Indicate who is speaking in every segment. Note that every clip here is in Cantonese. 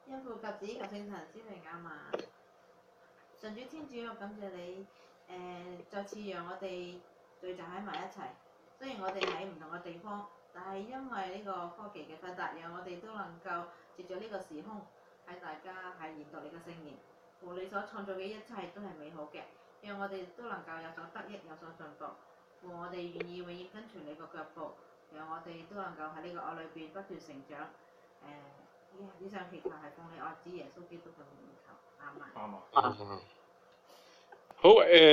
Speaker 1: 因父及子及聖神之名阿們。神主天主，我感謝你，再次讓我哋聚集喺埋一齊。雖然我哋喺唔同嘅地方，但係因為呢個科技嘅發達，讓我哋都能夠藉著呢個時空喺大家係研讀你嘅聖言。父你所創造嘅一切都係美好嘅，讓我哋都能夠有所得益，有所進步。父我哋願意永遠跟隨你個腳步，讓我哋都能夠喺呢個愛裏邊不斷成長。以上祈求係奉你愛子耶穌基督嘅名求，阿們。
Speaker 2: 阿們。好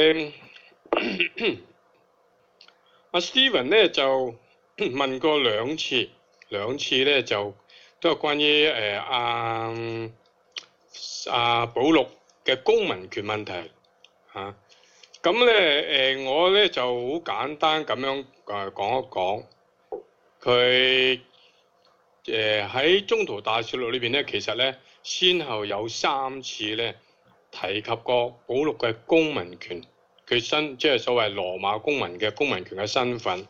Speaker 2: 阿 Steven 咧就問過兩次咧就都係關於阿保祿嘅公民權問題嚇。咁咧我咧就好簡單咁樣講一講佢喺宗徒大事錄裏邊咧，其實咧先後有3次咧提及過保祿嘅公民權，佢即係所謂羅馬公民嘅公民權嘅身份。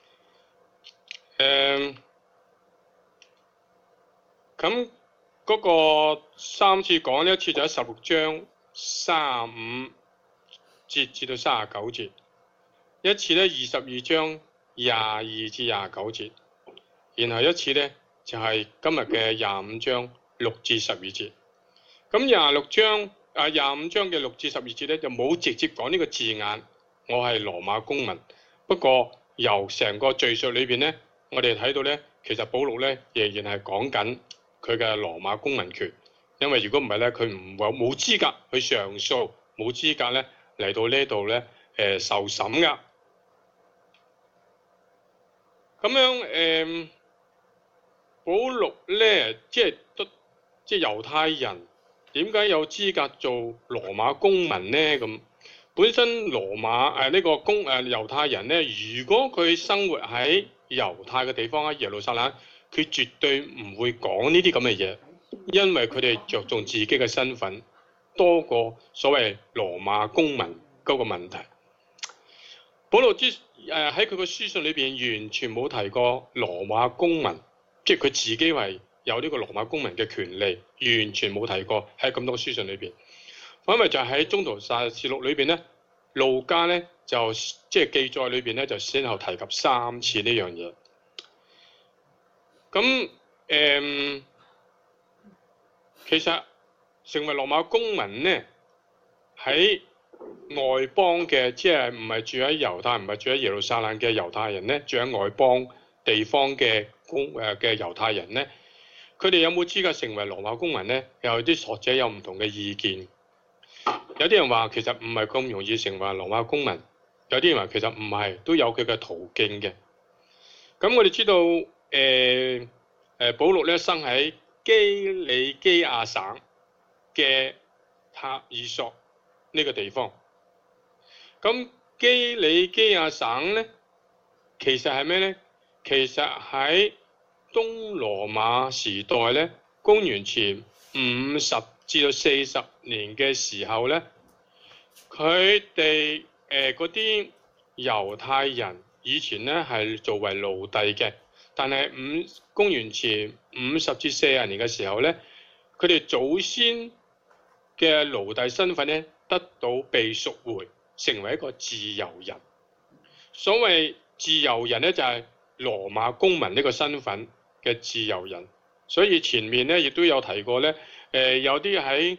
Speaker 2: 咁嗰個3次講呢，一次就喺16章35節至到39節，一次咧22章22至29節，然後一次咧就係今日嘅25章6至12節。咁25章嘅6至12節咧就冇直接講呢個字眼，我係羅馬公民。不過由成個敘述裏邊咧，我哋睇到咧，其實保祿咧仍然係講緊佢嘅羅馬公民權，因為如果唔係咧，佢冇資格去上訴，冇資格咧嚟到呢度咧受審噶。咁樣保祿咧即係猶太人點解有資格做羅馬公民呢？咁本身羅馬呢個猶太人咧，如果佢生活喺猶太嘅地方喺耶路撒冷，佢絕對唔會講呢啲咁嘅嘢，因為佢哋着重自己嘅身份多過所謂羅馬公民嗰個問題。保祿喺佢個書信裏邊完全冇提過羅馬公民，即係佢自己係有呢個羅馬公民嘅權利，完全冇提過喺咁多書信裏邊。反為就喺宗徒大事錄裏邊咧，路加咧就即係記載裏邊咧就先後提及3次呢樣嘢。咁其實成為羅馬公民咧，喺外邦嘅即係唔係住喺猶太，唔係住喺耶路撒冷嘅猶太人咧，住喺外邦地方嘅猶太人咧，佢哋有冇資格成為羅馬公民咧？有啲學者有唔同嘅意見。有啲人話其實唔係咁容易成為羅馬公民，有啲人話其實唔係，都有佢嘅途徑嘅。咁我哋知道保祿咧生喺基里基亞省嘅塔爾索呢個地方。咁基里基亞省咧，其實係咩咧？其實喺東羅馬時代咧，公元前50至到40年嘅時候咧，佢哋嗰啲猶太人以前咧係作為奴隸嘅，但係公元前50至40年嘅時候咧，佢哋祖先嘅奴隸身份咧得到被贖回，成為一個自由人。所謂自由人咧就係羅馬公民呢個身份嘅自由人。所以前面咧亦都有提過咧，有啲喺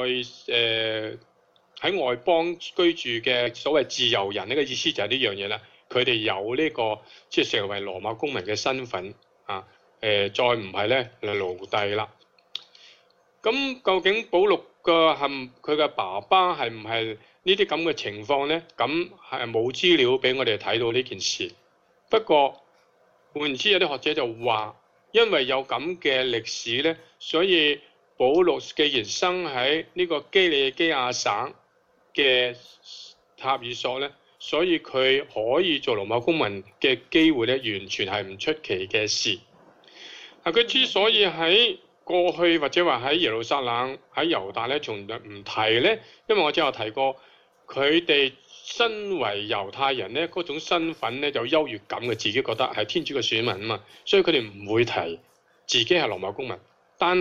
Speaker 2: 外邦居住嘅所謂自由人，呢個意思就係呢樣嘢啦。佢哋有呢個即係成為羅馬公民嘅身份啊，再唔係咧奴隸啦。咁究竟保祿佢嘅爸爸係唔係呢啲咁嘅情況咧？咁係冇資料俾我哋睇到呢件事。不過換言之，有啲學者就話，因為有咁嘅歷史咧，所以保祿既然生喺呢個基里基亞省嘅塔爾索咧，所以佢可以做羅馬公民嘅機會咧，完全係唔出奇嘅事。佢之所以喺過去或者話喺耶路撒冷喺猶大咧，從來唔提咧，因為我之前有提過，佢哋身為猶太人咧，嗰種身份咧有優越感嘅，自己覺得係天主嘅選民啊嘛，所以佢哋唔會提自己係羅馬公民。但係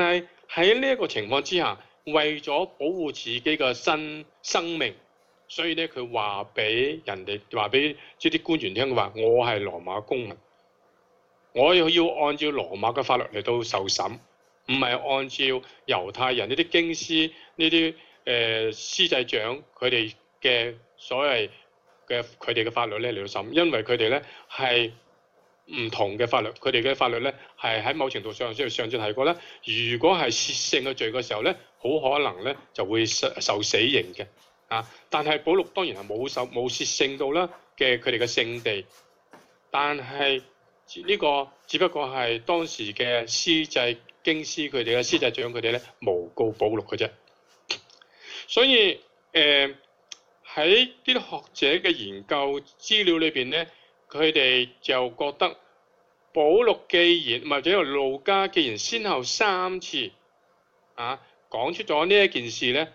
Speaker 2: 喺呢一個情況之下，為咗保護自己嘅生命，所以咧佢話俾人哋話俾即啲官員聽，佢話我係羅馬公民，我要按照羅馬嘅法律嚟到受審，唔係按照猶太人呢啲經師呢啲司祭長佢哋嘅所謂嘅佢哋嘅法律咧嚟到審，因為佢哋咧係唔同嘅法律，佢哋嘅法律咧係喺某程度上，上次提過咧，如果係褻聖嘅罪嘅時候咧，好可能咧就會受死刑嘅啊。但係保祿當然係冇褻聖到啦嘅佢哋嘅聖地，但係呢個只不過係當時嘅司祭經師佢哋嘅司祭長佢哋咧誣告保祿嘅啫。所以喺啲學者嘅研究資料裏邊咧，佢哋就覺得保祿既然或者路加既然先後3次講出咗呢一件事咧，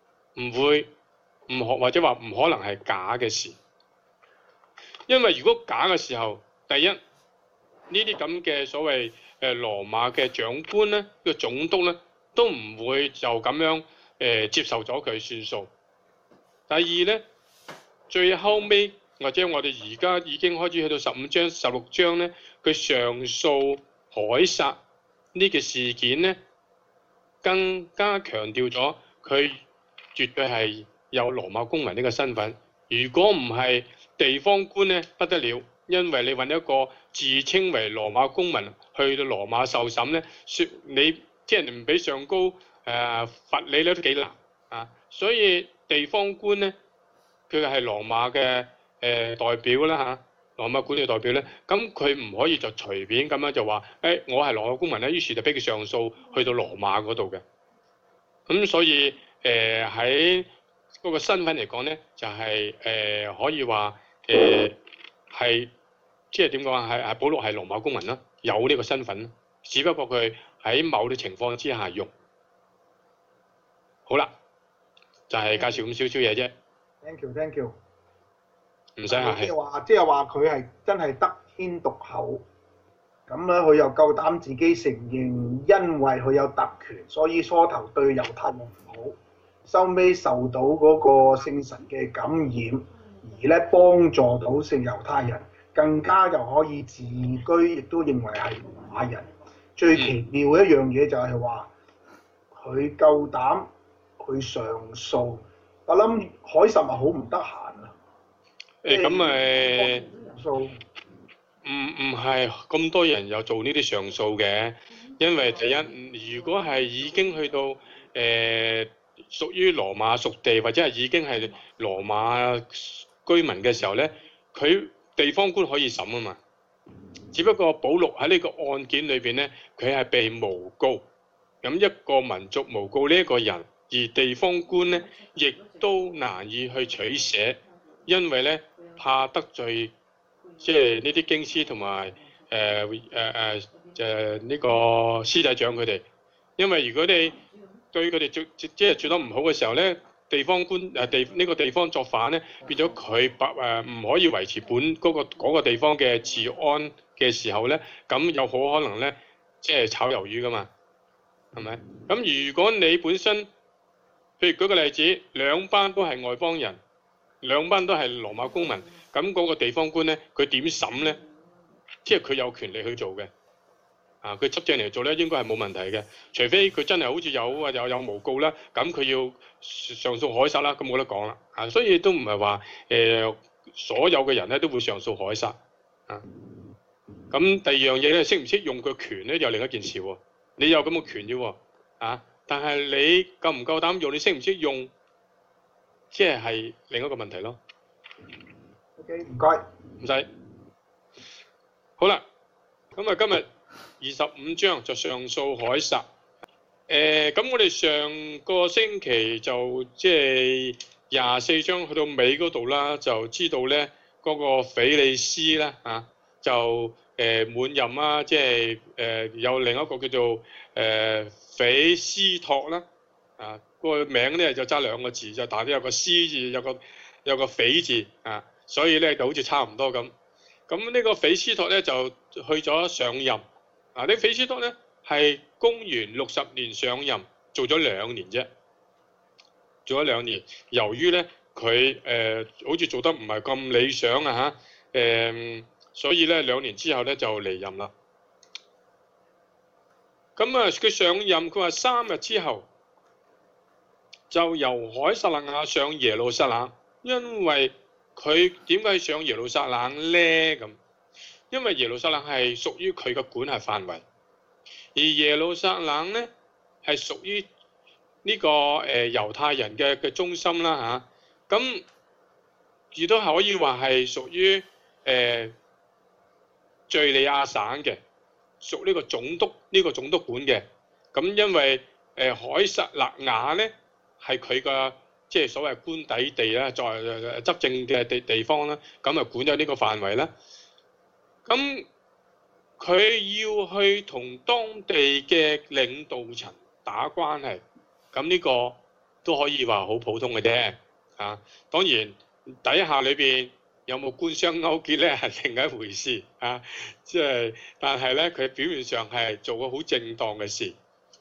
Speaker 2: 或者話唔可能係假嘅事，因為如果假嘅時候，第一呢啲咁嘅所謂羅馬嘅長官咧，個總督咧都唔會就咁樣接受咗佢算數。第二咧，最後尾或者我哋而家已經開始去到15章、16章咧，佢上訴凱撒呢個事件咧，更加強調咗佢絕對係有羅馬公民呢個身份。如果唔係地方官咧，不得了，因為你揾一個自稱為羅馬公民去到羅馬受審咧，説你即係唔俾上高罰你咧都幾難啊！所以地方官咧，佢係羅馬嘅代表啦嚇，羅馬管理代表咧，咁佢唔可以就隨便咁樣就話我係羅馬公民咧，於是就俾佢上訴去到羅馬嗰度嘅。咁所以喺嗰個身份嚟講咧，就係可以話係即係點講啊？係保祿係羅馬公民啦，有呢個身份啦，只不過佢喺某啲情況之下用。好啦，就係介紹咁少少嘢啫。
Speaker 3: Thank you。
Speaker 2: 唔使客氣。
Speaker 3: 即係話佢係真係得天獨厚，咁咧佢又夠膽自己承認，因為佢有特權，所以初頭對猶太人唔好，收尾受到嗰個聖神嘅感染，而咧幫助到聖猶太人，更加又可以自居，亦都認為係羅馬人。最奇妙嘅一樣嘢就係話，佢夠膽去上訴。我諗凱撒咪好唔得閒啊！
Speaker 2: 唔係咁多人有做呢啲上訴嘅，因為第一，如果係已經去到屬於羅馬屬地或者係已經係羅馬居民嘅時候咧，佢地方官可以審啊嘛。只不過保祿喺呢個案件裏邊咧，佢係被誣告，咁一個民族誣告呢一個人，而地方官咧亦都難以去取捨，因為咧怕得罪即係呢啲經師同埋呢個司祭長佢哋，因為如果你對佢哋即係做得唔好嘅時候咧，地方官呢個地方作反咧，變咗佢唔可以維持嗰個地方嘅治安嘅時候咧，咁有好可能咧即係炒魷魚噶嘛，係咪？咁如果你本身譬如舉個例子，兩班都係外邦人，兩班都係羅馬公民，咁嗰個地方官咧，佢點審咧？即係佢有權利去做嘅，佢執正嚟做咧，應該係冇問題嘅。除非佢真係好似有誣告啦，咁佢要上訴凱撒啦，咁冇得講啦。所以都唔係話所有嘅人咧都會上訴凱撒。咁第二樣嘢咧，識唔識用佢權咧，又另一件事喎。你有咁嘅權啫喎，但係你夠唔夠膽用？你識唔識用？即係另一個問題咯。
Speaker 3: OK， 唔該。
Speaker 2: 唔使。好啦，咁啊今日25章就上訴凱撒。咁我哋上個星期就即係24章去到尾嗰度啦，就知道咧嗰個腓利斯啦就滿任啦，即係有另一個叫做斐斯托啦，個名咧就爭2個字，就但係有個斯字，有個斐字所以咧就好似差唔多咁。咁呢個斐斯托咧就去咗上任，呢斐斯托咧係公元60年上任，做咗2年啫，做咗2年。由於咧佢好似做得唔係咁理想啊嚇，所以咧2年之後咧就離任啦。咁啊，佢上任，佢話3日之後就由凱撒勒雅上耶路撒冷，因為佢點解上耶路撒冷咧？咁因為耶路撒冷係屬於佢嘅管轄範圍，而耶路撒冷咧係屬於呢個猶太人嘅中心啦嚇。咁亦都可以話係屬於敍利亞省嘅，屬呢個總督管嘅。咁因為凱撒勒雅咧係佢嘅即係所謂官邸地啦，在執政嘅地方啦，咁啊管咗呢個範圍啦。咁佢要去同當地嘅領導層打關係，咁呢個都可以話好普通嘅啫。啊，當然底下裏邊有冇官商勾結咧係另一回事啊。即係但係咧，佢表面上係做個好正當嘅事。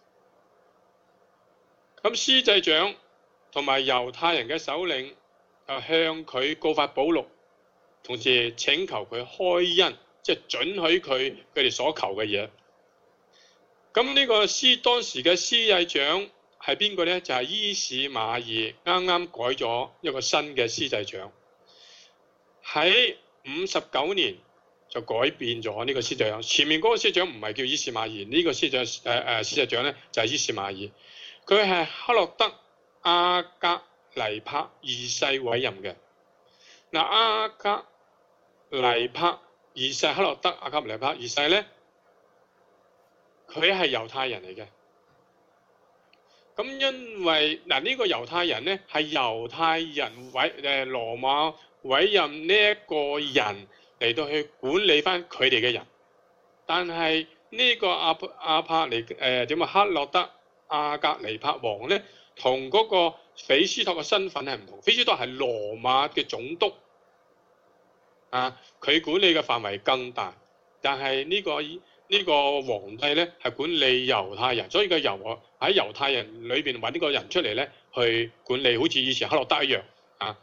Speaker 2: 咁司祭長同埋猶太人嘅首領就向佢告發保祿，同時請求佢開恩，即係准許佢哋所求嘅嘢。咁呢個當時嘅司祭長係邊個咧？就係伊市馬爾，啱啱改咗一個新嘅司祭長，喺59年就改變咗呢個司祭長。前面嗰個司祭長唔係叫伊市馬爾，呢個司祭長咧就係伊市馬爾，佢係克洛德阿格尼帕2世委任嘅。嗱，阿格尼帕2世，克洛德阿格尼帕2世咧，佢係猶太人嚟嘅。咁因為嗱呢個猶太人咧係猶太人羅馬委任呢一個人嚟到去管理翻佢哋嘅人，但係呢個克洛德阿格尼帕王咧，同嗰個斐斯托嘅身份係唔同。斐斯托係羅馬嘅總督，啊，佢管理嘅範圍更大，但係呢個皇帝咧係管理猶太人，所以佢喺猶太人裏邊揾呢個人出嚟咧去管理，好似以前克洛德一樣啊。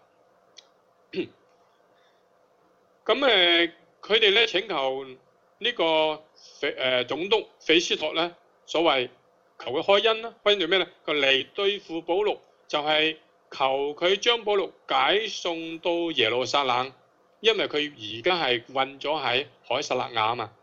Speaker 2: 咁佢哋咧請求呢個總督斐斯托咧，所謂求佢開恩啦，開恩做咩咧？佢嚟對付保祿，就係求佢將保祿解送到耶路撒冷，因為佢而家係困咗喺凱撒勒雅啊嘛。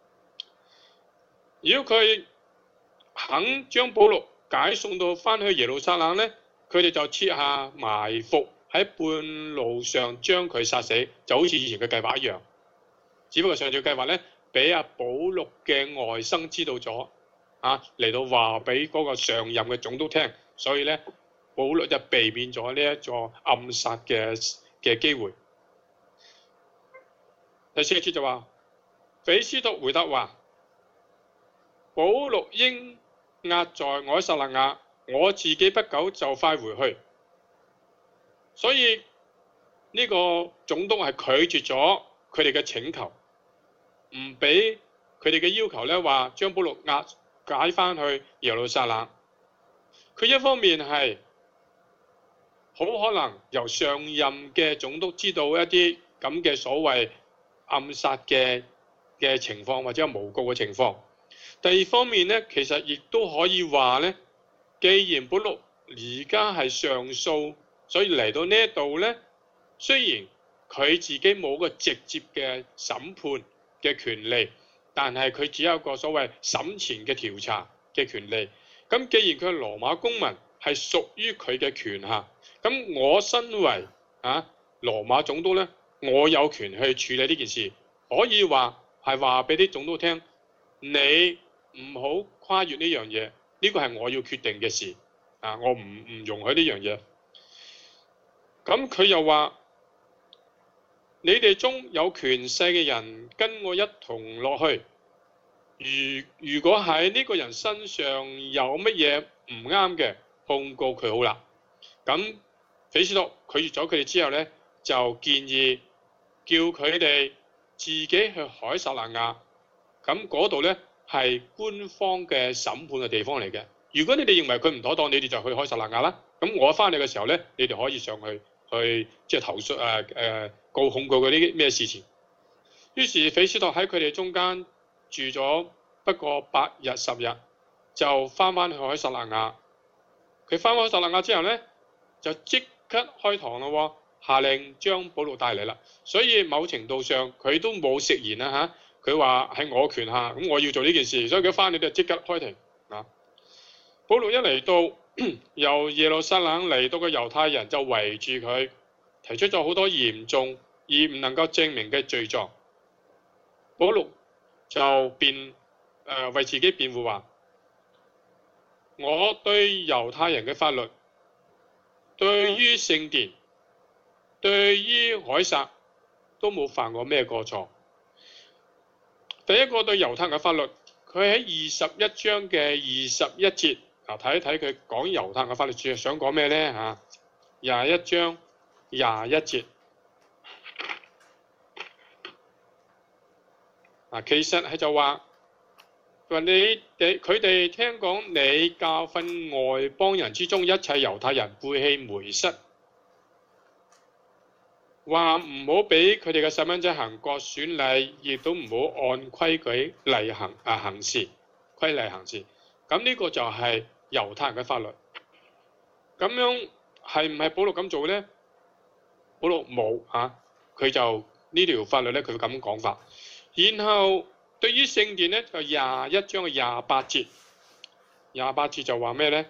Speaker 2: 如果佢肯將保祿解送到翻去耶路撒冷咧，佢哋就設下埋伏喺半路上將佢殺死，就好似以前嘅計劃一樣。只不過上次計劃咧，俾阿保祿嘅外甥知道咗，嚟到話俾嗰個上任嘅總督聽，所以咧保祿就避免咗呢一座暗殺嘅機會。第4節就話，斐斯托回答話：保祿應押在凱撒勒雅，我自己不久就快回去。所以呢個總督係拒絕咗佢哋嘅請求，唔俾佢哋嘅要求咧，話將保祿押解翻去耶路撒冷。佢一方面係好可能由上任嘅總督知道一啲咁嘅所謂暗殺嘅情況，或者有誣告嘅情況。第二方面咧，其實亦都可以話咧，既然保祿而家係上訴，所以嚟到呢一度咧，雖然佢自己冇個直接嘅審判嘅權利，但係佢只有一個所謂審前嘅調查嘅權利。咁既然佢係羅馬公民，係屬於佢嘅權下，咁我身為羅馬總督咧，我有權去處理呢件事，可以話係話俾啲總督聽，你唔好跨越呢樣嘢，呢個係我要決定嘅事，我唔容許呢樣嘢。咁佢又話：你哋中有權勢嘅人跟我一同落去。如果喺呢個人身上有乜嘢唔啱嘅，控告佢好啦。咁斐斯托拒絕咗佢哋之後咧，就建議叫佢哋自己去凱撒勒雅。咁嗰度咧係官方嘅審判嘅地方嚟嘅。如果你哋認為佢唔妥當，你哋就去凱撒勒雅啦。咁我翻嚟嘅時候咧，你哋可以上去即係投訴控告嗰啲咩事情。於是斐斯托喺佢哋中間住咗不過8日10日，就翻去凱撒勒雅。佢翻凱撒勒雅之後咧，就即刻開堂咯，下令將保祿帶嚟啦。所以某程度上佢都冇食言啦嚇，佢話喺我權下，咁我要做呢件事，所以佢翻嚟就即刻開庭啊。保祿一嚟到，由耶路撒冷嚟到嘅猶太人就圍住佢，提出咗好多嚴重而唔能夠證明嘅罪狀。保祿就為自己辯護話：我對猶太人嘅法律，對於聖殿，對於凱撒都冇犯過咩過錯。第一個對猶太人嘅法律，佢喺21章嘅21節，睇一睇佢講猶太人嘅法律主要想講咩呢？嚇？21章21節。其實係就話佢哋聽講你教訓外邦人之中一切猶太人背棄梅瑟，話唔好俾佢哋嘅細蚊仔行割損禮，亦都唔好按規矩行事，規例行事。咁呢個就係猶太人嘅法律。咁樣係唔係保祿咁做呢？保祿冇佢就呢條法律咧，佢咁講法。然後對於聖殿咧，就21章嘅28節，28節就話咩咧？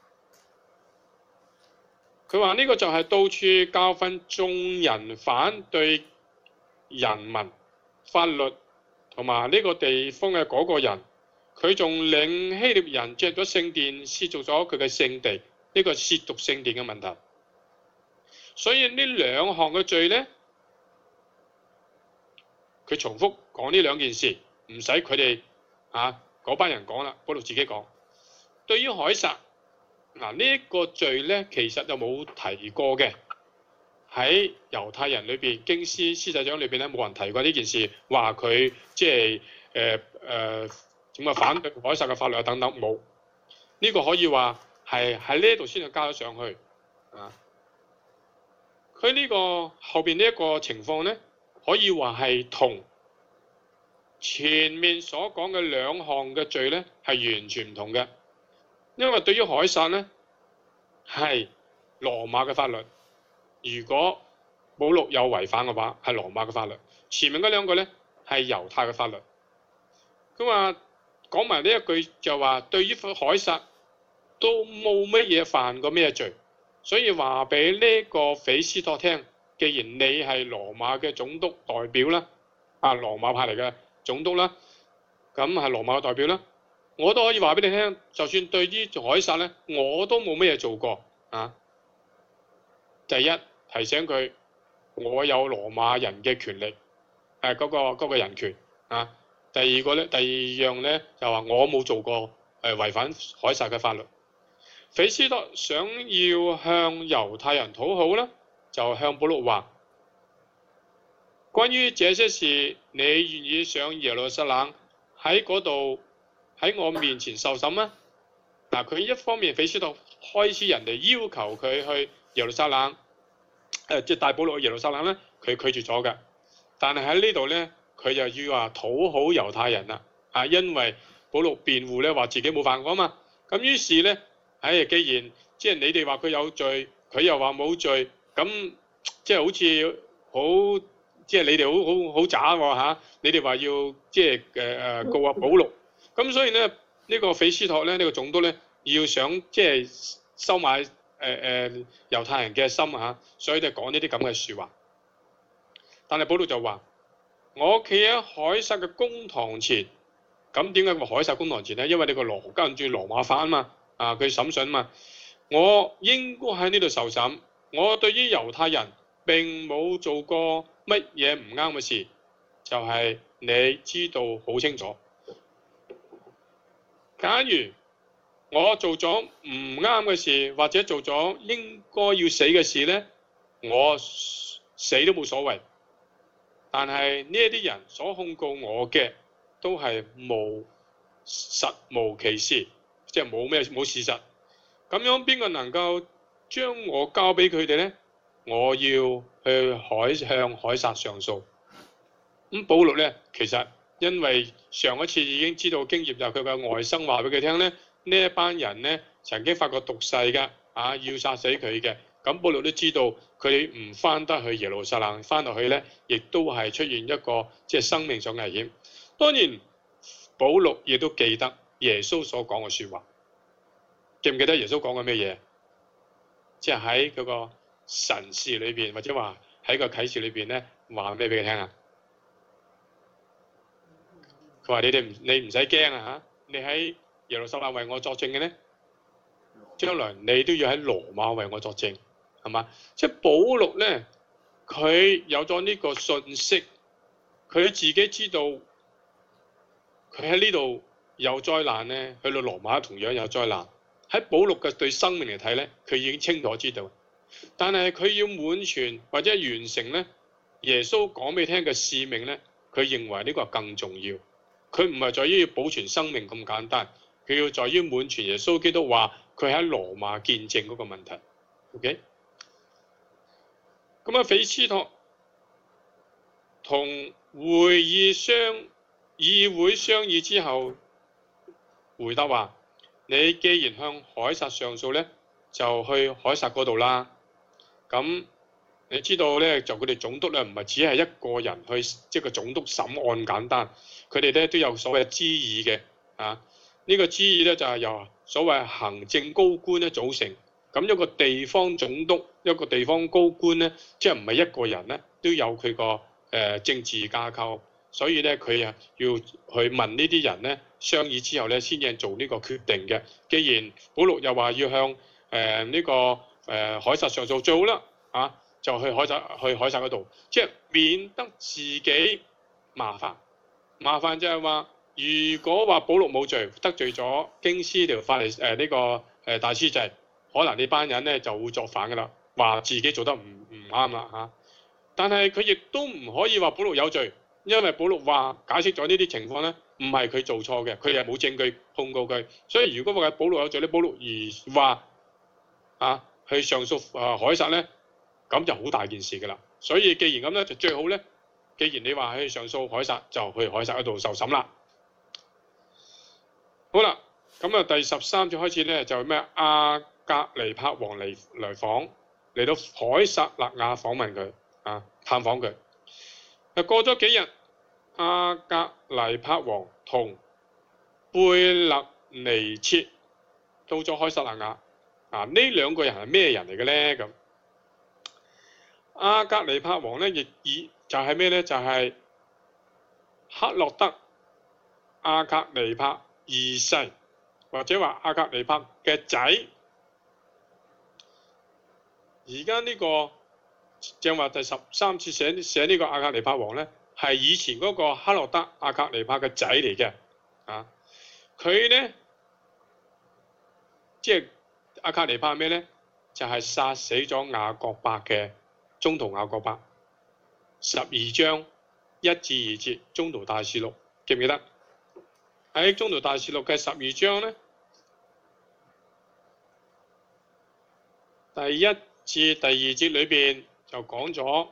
Speaker 2: 佢話呢個就係到處教訓眾人反對人民法律同埋呢個地方嘅嗰個人，佢仲令希臘人進入咗聖殿，褻瀆咗佢嘅聖地，呢個褻瀆聖殿嘅問題。所以呢兩項嘅罪咧，佢重複講呢兩件事，唔使佢哋嗰班人講啦，保祿自己講。對於凱撒呢一個罪咧，其實就冇提過嘅，喺猶太人裏邊，經師司祭長裏邊咧，冇人提過呢件事，話佢即係點啊反對凱撒嘅法律啊等等，冇。呢個可以話係喺呢度先至加咗上去佢呢個後邊呢一個情況咧，可以話係同前面所講嘅兩項嘅罪咧係完全唔同嘅，因為對於凱撒咧係羅馬嘅法律，如果保祿有違反嘅話係羅馬嘅法律，前面嗰兩個咧係猶太嘅法律。佢話講埋呢一句就話對於凱撒都冇乜嘢犯過咩罪。所以話俾呢個斐斯托聽，既然你係羅馬嘅總督代表啦，羅馬派嚟嘅總督啦，咁係羅馬嘅代表啦，我都可以話俾你聽，就算對於凱撒咧，我都冇乜嘢做過第一提醒佢，我有羅馬人嘅權力，嗰個人權第二樣咧就話我冇做過違反凱撒嘅法律。斐斯托想要向猶太人討好啦，就向保祿話：關於這些事，你願意上耶路撒冷喺嗰度喺我面前受審嗎？佢一方面斐斯托開始人哋要求佢去耶路撒冷，即係帶保祿去耶路撒冷咧，佢拒絕咗嘅。但係喺呢度咧，佢又要話討好猶太人啦，因為保祿辯護咧話自己冇犯過嘛。咁於是咧。既然即係你哋話佢有罪，佢又話冇罪，咁即係好似好即係你哋好渣喎你哋話要即係告保祿，咁所以咧呢個斐斯托咧呢個總督咧要想即係收買猶太人嘅心所以就講呢啲咁嘅説話。但係保祿就話：我企喺凱撒嘅公堂前，咁點解話凱撒公堂前咧？因為你個跟住羅馬法啊嘛。佢審訊嘛，我應該喺呢度受審。我對於猶太人並冇做過乜嘢唔啱嘅事，就係你知道好清楚。假如我做咗唔啱嘅事，或者做咗應該要死嘅事呢，我死都冇所謂。但係呢啲人所控告我嘅都係無實無其事，即係冇事實。咁樣邊個能夠將我交俾佢哋呢？我要去向凱撒上訴。咁保祿呢，其實因為上一次已經知道經驗，就係佢嘅外甥話俾佢聽呢，呢一班人呢曾經發過毒誓㗎，要殺死佢嘅。咁保祿都知道佢唔翻得去耶路撒冷，翻落去呢亦都係出現一個即係生命上危險。當然，保祿亦都記得耶穌所講嘅説話，記唔記得耶穌講過咩嘢？即係喺嗰個神事裏邊，或者話喺個啟示裏邊呢，話咩俾佢聽啊？佢話你唔使驚啊嚇！你喺耶路撒冷為我作證嘅呢，將來你都要喺羅馬為我作證，係嘛？即係保祿呢，佢有咗呢個信息，佢自己知道佢喺呢度有災難呢，去到羅馬同樣有災難。喺保祿嘅對生命嚟睇呢，佢已經清楚知道，但係佢要滿全或者完成呢耶穌講俾你聽嘅使命呢，佢認為呢個更重要。佢唔係在於要保存生命咁簡單，佢要在於滿全耶穌基督話佢喺羅馬見證嗰個問題。OK， 咁啊，斐斯托同議會商議之後，回答話：你既然向凱撒上訴呢，就去凱撒嗰度啦。咁你知道呢，就佢哋總督呢，唔係只係一個人去，即係個總督審案簡單。佢哋咧都有所謂諮議嘅，呢個諮議咧就係由所謂行政高官咧組成。咁一個地方總督，一個地方高官咧，即係唔係一個人咧，都有佢個政治架構。所以咧，佢啊要去問呢啲人咧商議之後咧，先至做呢個決定嘅。既然保祿又話要向呢個凱撒上訴，最好啦，就去凱撒嗰度，即係免得自己麻煩。麻煩就係話，如果話保祿冇罪，得罪咗經師條法利呢個大司祭，可能呢班人咧就會作反噶啦，話自己做得唔啱啦嚇。但係佢亦都唔可以話保祿有罪，因為保祿話解釋咗呢啲情況咧，唔係佢做錯嘅，佢又冇證據控告佢。所以如果話保祿有罪咧，保祿而話去上訴凱撒咧，咁就好大件事噶啦。所以既然咁咧，就最好咧。既然你話去上訴凱撒，就去凱撒嗰度受審啦。好啦，咁啊第13節開始咧，就係咩？阿格尼帕王嚟訪，嚟到凱撒勒雅訪問佢，探訪佢。過咗幾日，阿格尼帕王同貝勒尼切到咗凱撒勒雅。呢兩個人係咩人嚟嘅咧？咁阿格尼帕王咧，亦以就係咩咧？就係克洛德阿格尼帕二世，或者話阿格尼帕嘅仔。而家呢個正話第13次寫呢個阿格尼帕王咧，係以前嗰個克洛德阿格尼帕嘅仔嚟嘅。佢咧即係阿格尼帕咩咧？就係殺死咗雅各伯嘅宗徒雅各伯。12章1至2節，宗徒大事錄，記唔記得？喺宗徒大事錄嘅12章咧，第1至第2節裏邊就講咗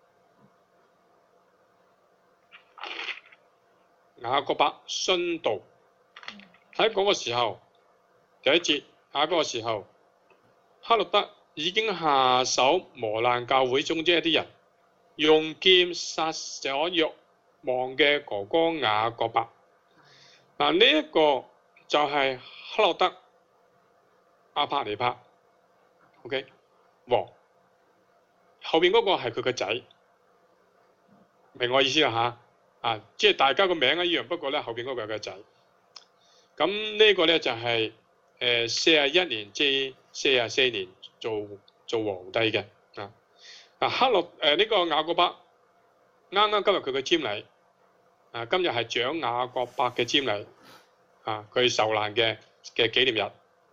Speaker 2: 雅各伯殉道。喺嗰個時候，第1節喺嗰個時候，克洛德已經下手磨難教會中之一啲人。用劍殺咗若望嘅哥哥雅各伯。呢一個就係克洛德阿帕尼帕 ，OK， 王。後邊嗰個係佢個仔，明我意思啦嚇？即係大家個名一樣，不過咧後邊嗰個係個仔。咁呢個咧就係41年至44年做皇帝嘅。克洛呢個雅各伯啱啱今日佢嘅瞻禮，今日係長雅各伯嘅瞻禮，佢受難嘅紀念日，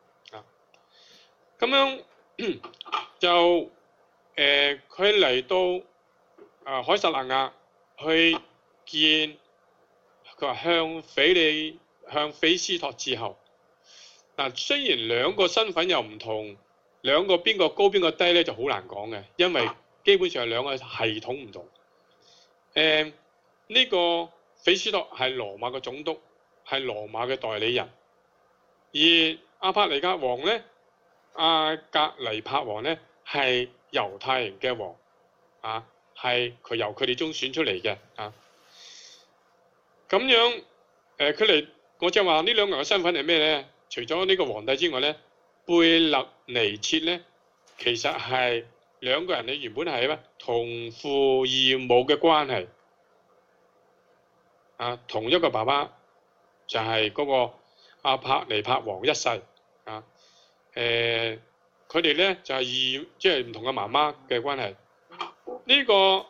Speaker 2: 咁樣就佢嚟到凱撒勒雅去見，佢話向向菲斯托致候。嗱，雖然兩個身份又唔同，兩個邊個高邊個低咧就好難講嘅，因為基本上兩個系統唔同。呢個菲斯托係羅馬嘅總督，係羅馬嘅代理人，而阿帕尼格王咧，阿格尼帕王咧係猶太人嘅王，啊，係佢由佢哋中選出嚟嘅，啊，咁樣佢哋我就話呢兩個人嘅身份係咩咧？除咗呢個皇帝之外咧，貝勒尼切咧，其實係兩個人咧原本係咩同父異母嘅關係，啊，同一個爸爸就係嗰個阿帕尼帕王一世，啊，佢哋咧就係即係唔同嘅媽媽嘅關係。呢個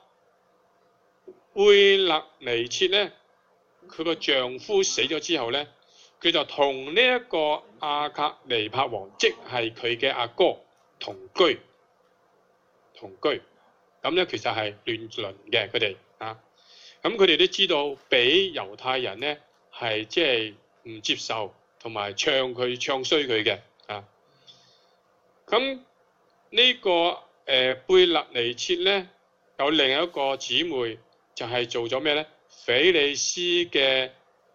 Speaker 2: 貝勒尼切咧，佢個丈夫死咗之後咧，佢就同呢一個阿格尼帕王，即係佢嘅阿哥同居，咁咧其實係亂倫嘅佢哋啊。咁佢哋都知道，俾猶太人咧係即係唔接受，同埋唱衰佢嘅啊。咁呢個貝勒尼切咧有另一個姊妹，就係做咗咩咧？腓利斯嘅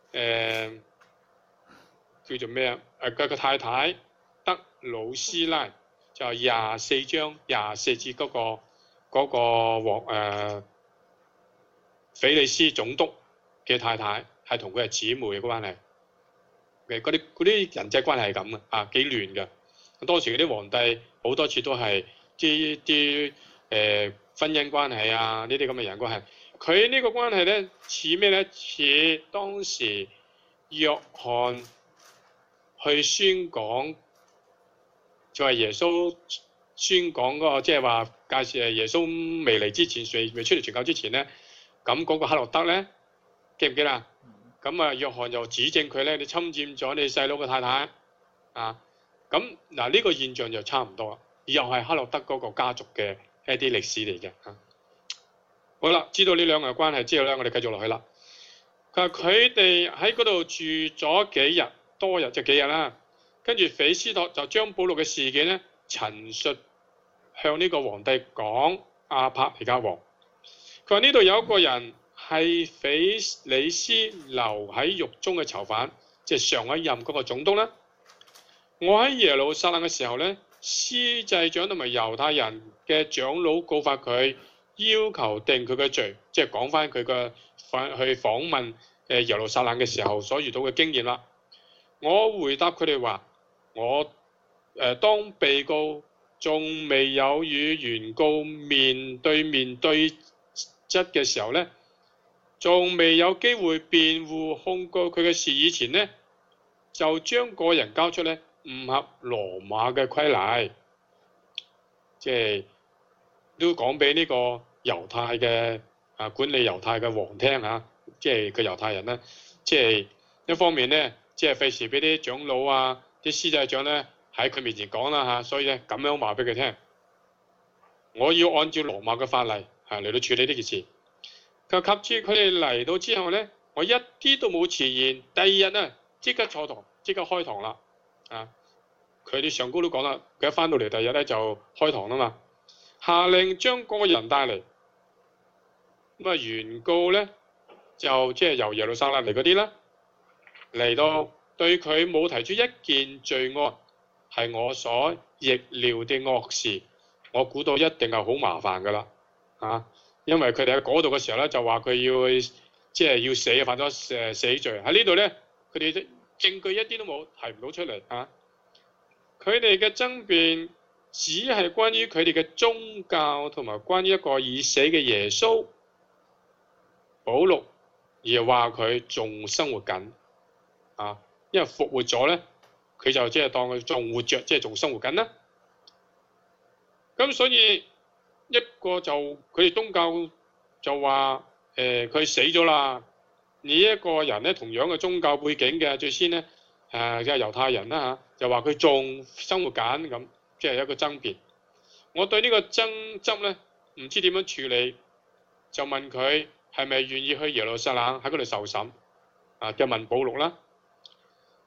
Speaker 2: 叫做咩啊？佢個太太德魯斯拉，就24章24節嗰個腓利斯總督嘅太太，係同佢係姊妹嘅關係。嗰啲人際關係係咁啊，幾亂嘅。當時嗰啲皇帝好多次都係啲婚姻關係啊，呢啲咁嘅人關係。佢呢個關係咧似咩咧？似當時約翰去宣講，就係耶穌宣講嗰個，即係話介紹耶穌未嚟之前，未出嚟傳教之前咧，咁嗰個黑落德咧，記唔記得啊？咁啊，約翰又指證佢咧，你侵佔咗你細佬嘅太太啊！咁嗱，呢個現象就差唔多啦，又係黑落德嗰個家族嘅一啲歷史嚟嘅嚇。好啦，知道呢兩個嘅關係之後咧，我哋繼續落去啦。佢哋喺嗰度住咗多日就幾日啦。跟住斐斯托就將保祿嘅事件咧陳述向呢個皇帝講，阿帕尼加王。佢話呢度有一個人係腓利斯留喺獄中嘅囚犯，即係上一任嗰個總督啦。我喺耶路撒冷嘅時候咧，司祭長同埋猶太人嘅長老告發佢，要求定佢嘅罪，即係講翻佢嘅去訪問耶路撒冷嘅時候所遇到嘅經驗啦。我回答佢哋話：我當被告仲未有與原告面對質嘅時候咧，仲未有機會辯護控告佢嘅事以前咧，就將個人交出咧，唔合羅馬嘅規例，即係都講俾呢個猶太嘅管理猶太嘅王聽嚇，即係個猶太人咧，即係一方面咧，即係費事俾啲長老啊、啲司祭長咧喺佢面前講啦嚇，所以咧咁樣話俾佢聽，我要按照羅馬嘅法例嚟到處理呢件事。及至佢哋嚟到之後咧，我一啲都冇遲延，第二日咧即刻坐堂，即刻開堂啦。佢哋上高都講啦，佢一翻到嚟第二日咧就開堂啦嘛，下令將個人帶嚟。咁啊，原告咧就即係由耶路撒冷嚟嗰啲啦，嚟到對佢冇提出一件罪案，係我所逆料的惡事，我估到一定係好麻煩噶啦，因為佢哋喺嗰度嘅時候咧就話佢要死，犯咗死罪。喺呢度咧，佢哋證據一啲都冇，提唔到出嚟啊！佢哋嘅爭辯只係關於佢哋嘅宗教同埋關於一個已死嘅耶穌保祿，而話佢仲生活緊因為復活咗咧，佢就即係當佢仲活着，即係仲生活緊啦。咁所以一個就佢哋宗教就話佢死咗啦。呢一個人咧同樣嘅宗教背景嘅，最先咧即係猶太人啦就話佢仲生活緊咁，即係一個爭辯。我對呢個爭執咧唔知點樣處理，就問佢係咪願意去耶路撒冷喺嗰度受審就問保祿啦。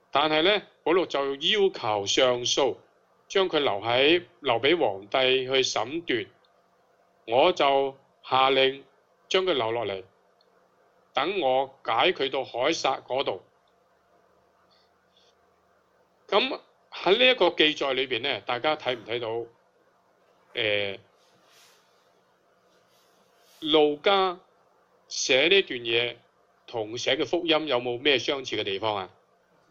Speaker 2: 但係咧，保祿就要求上訴，將佢留俾皇帝去審斷。我就下令將佢留落嚟，等我解佢到凱撒嗰度。咁喺呢一個記載裏邊咧，大家睇唔睇到？路加寫呢段嘢同寫嘅福音有冇咩相似嘅地方啊？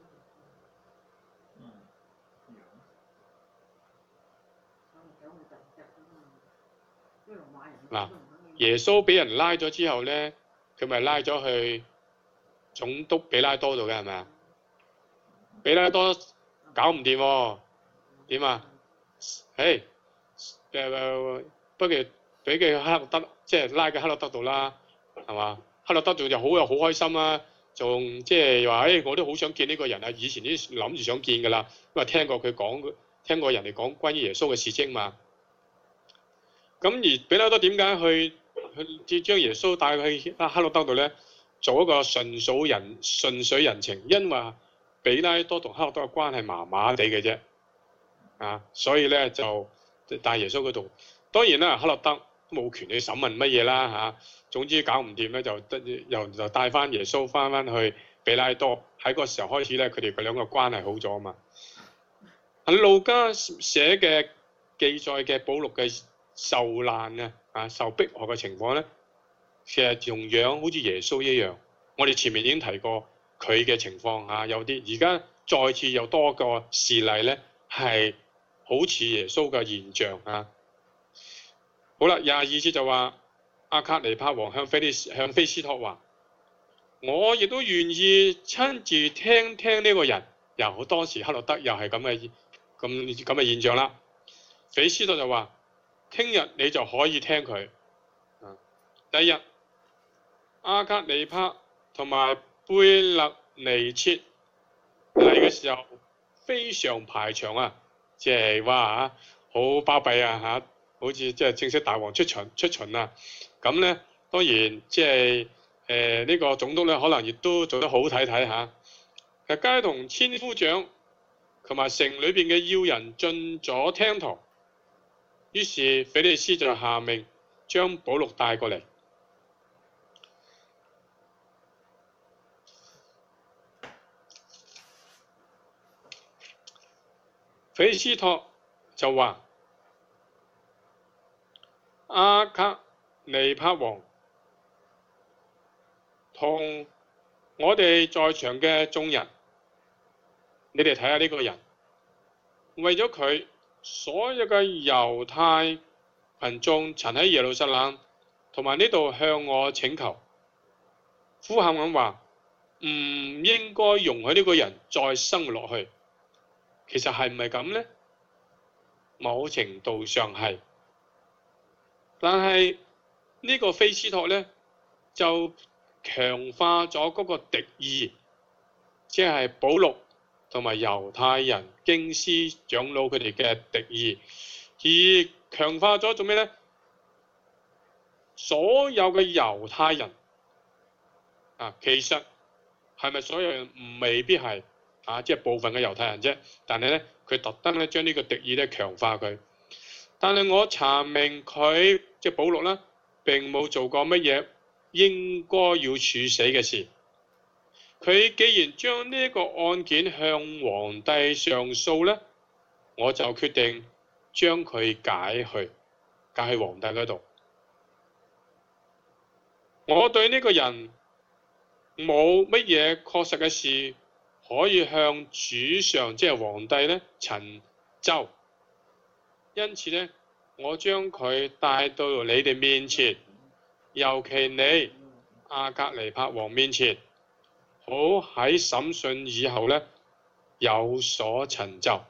Speaker 2: 嗱，耶穌俾人拉咗之後咧，佢咪拉咗去總督比拉多度嘅係咪啊？比拉多搞唔掂喎，點啊？不如俾佢去克洛德，即係拉佢克洛德度啦，係嘛？克洛德度就好開心啦，仲即係話我都好想見呢個人啊！以前啲諗住想見㗎啦，因為聽過人哋講關於耶穌嘅事蹟嘛。咁而比拉多點解去將耶穌帶去克洛德度咧？做一個順水人情，因為比拉多同克洛德嘅關係麻麻地嘅啫，所以咧就帶耶穌嗰度。當然啦，克洛德冇權去審問乜嘢啦嚇。總之搞唔掂咧，就帶翻耶穌翻去比拉多。喺嗰個時候開始咧，佢哋兩個關係好咗啊嘛。路加寫嘅記載嘅保祿嘅受難受迫害嘅情況咧，其實同樣好似耶穌一樣。我哋前面已經提過佢嘅情況有啲，而家再次有多個事例咧，係好似耶穌嘅現象好啦，22節就話阿格尼帕王向菲斯托話：我亦都願意親自聽呢個人。又當時克洛德又係咁嘅現象啦。菲斯托就話：聽日你就可以聽佢。第一日，阿格尼帕同埋貝勒尼切嚟嘅時候非常排場即係話好巴閉好似即係正式大王出巡咁咧，當然即係呢個總督咧，可能亦都做得好睇嚇。皆同千夫長同埋城裏邊嘅要人進咗廳堂，於是腓利斯就下命將保祿帶過嚟。菲斯托就話：阿格尼帕王同我哋在場嘅眾人，你哋睇下呢個人，為咗佢，所有嘅猶太群眾曾喺耶路撒冷同埋呢度向我請求，呼喊咁話：唔應該容許呢個人再生活落去。其實係唔係咁呢？某程度上係，但係呢個菲斯托呢，就強化咗嗰個敵意，即係保祿同埋猶太人經師長老佢哋嘅敵意，而強化咗做咩呢？所有嘅猶太人其實係咪所有人？未必係。即係部分嘅猶太人啫，但係咧，佢特登咧將呢個敵意咧強化佢。但係我查明佢即係保祿啦，並冇做過乜嘢應該要處死嘅事。佢既然將呢個案件向皇帝上訴咧，我就決定將佢解去皇帝嗰度。我對呢個人冇乜嘢確實嘅事可以向主上即係皇帝咧陳奏，因此咧，我將佢帶到你哋面前，尤其你阿格尼帕王面前，好喺審訊以後咧有所陳奏。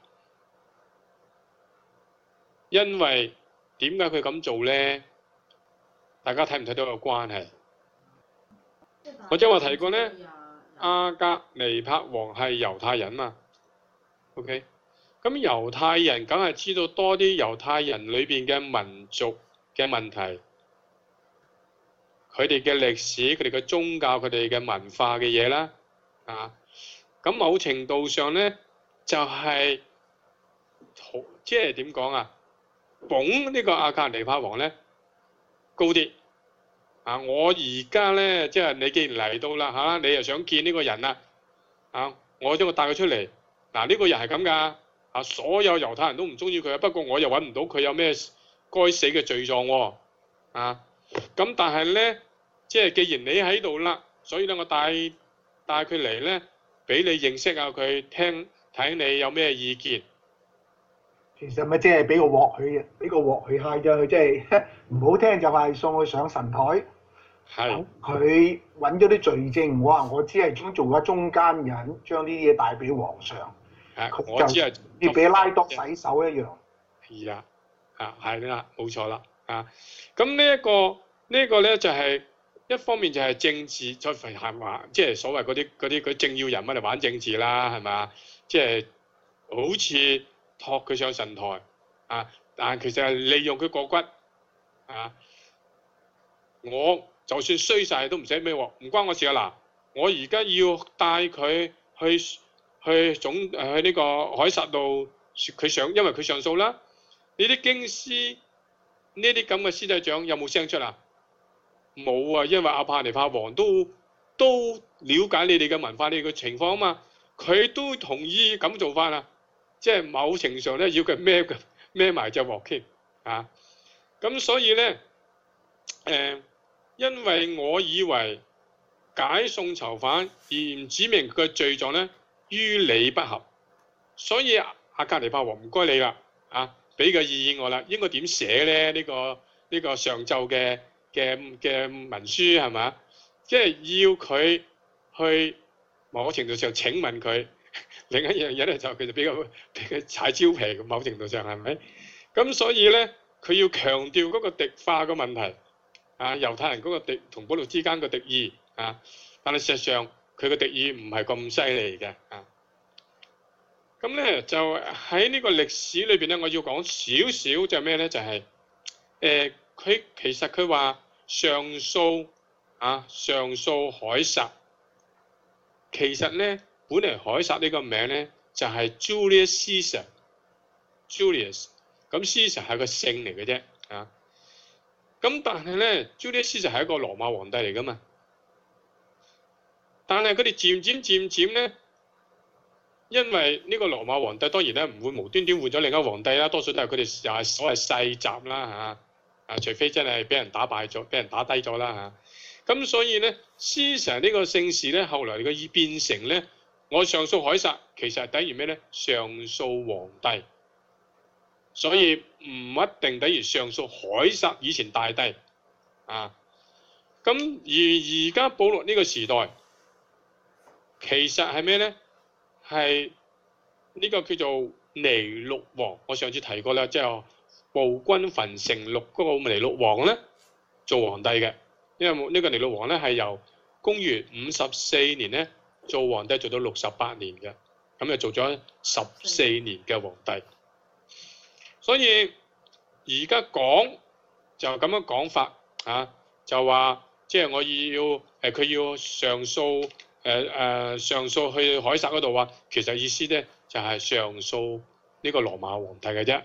Speaker 2: 因為點解佢咁做咧？大家睇唔睇到個關係？我正話提過咧。阿格尼帕王係猶太人嘛 ？OK， 咁猶太人梗係知道多啲猶太人裏邊嘅民族嘅問題，佢哋嘅歷史、佢哋嘅宗教、佢哋嘅文化嘅嘢啦。 咁某程度上咧就係、即係點講啊？捧呢個阿格尼帕王咧高啲啊！我而家咧即係你既然嚟到啦嚇、你又想見呢個人啦啊！我將佢帶佢出嚟嗱，呢個人係咁㗎啊！所有猶太人都唔中意佢啊，不過我又揾唔到佢有咩該死嘅罪狀喎啊！咁但係咧，即係既然你喺度啦，所以咧我帶佢嚟咧，俾你認識下佢，睇你有咩意見。
Speaker 3: 其實咪即係俾個鑊佢嘅，俾個鑊佢揩咗佢，即係唔好聽就係送佢上神台。
Speaker 2: 係
Speaker 3: 佢揾咗啲罪證，我只係想做咗中間人，將呢啲嘢帶俾皇上。
Speaker 2: 係，我只係
Speaker 3: 要俾拉多洗手一樣。
Speaker 2: 係啦，係啦，冇錯啦啊！咁呢一個咧就係、一方面就係政治，再係話即係所謂嗰啲政要人物嚟玩政治啦，係咪？即係好似托佢上神台啊，但係其實係利用佢過骨啊！我就算衰晒都唔使咩喎，唔關我事啊！嗱，我而家要帶佢去呢個凱撒度，因為佢上訴啦。呢啲經師呢啲咁嘅司祭長有冇聲出啊？冇啊，因為阿帕尼帕王都了解你哋嘅文化，你哋嘅情況啊嘛，佢都同意咁做法啊，即係某程度上咧要佢孭埋隻鑊添啊！咁所以咧因為我以為解送囚犯而唔指明佢嘅罪狀咧於理不合，所以阿格尼帕王唔該你啦啊，俾個意見我啦，應該點寫咧？呢個上奏嘅文書係咪？即係要佢去某程度上請問佢。另一樣嘢咧就其實比較踩蕉皮，某程度上係咪？咁所以咧，佢要強調嗰個敵化嘅問題啊，猶太人嗰個同保羅之間嘅敵意啊，但係事實上佢嘅敵意唔係咁犀利嘅啊。咁咧就喺呢個歷史裏邊咧，我要講少少就係咩咧？就係佢其實佢話上訴凱撒，其實咧本嚟凱撒呢個名咧就係 Julius Caesar，Julius 咁 Caesar 係個姓嚟嘅啫啊。咁但係咧 Julius Caesar 係一個羅馬皇帝嚟噶嘛，但係佢哋漸漸咧。因為呢個羅馬皇帝當然咧唔會無端端換咗另一個皇帝啦，多數都係佢哋又係所謂世襲啦嚇，除非真係俾人打敗咗、俾人打低咗啦嚇。咁所以咧，Caesar呢個姓氏咧，後來佢變成咧，我上訴凱撒，其實係等於咩咧？上訴皇帝，所以唔一定等於上訴凱撒以前大帝啊。咁而家保羅呢個時代，其實係咩咧？係呢個叫做尼祿王，我上次提過啦，即係暴君焚城錄嗰個尼祿王咧做皇帝嘅，因為呢個尼祿王咧係由公元54年咧做皇帝做到68年嘅，咁就做咗14年嘅皇帝。所以而家講就咁樣講法啊，就話即係我要佢要上訴。上訴去凱撒嗰度話，其實意思咧就係上訴呢個羅馬皇帝嘅啫。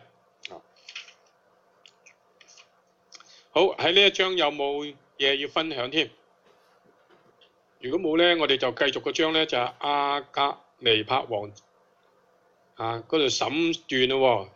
Speaker 2: 好，喺呢一章有冇嘢要分享添？如果冇咧，我哋就繼續個章咧就係阿格尼帕王嗰度審斷咯喎。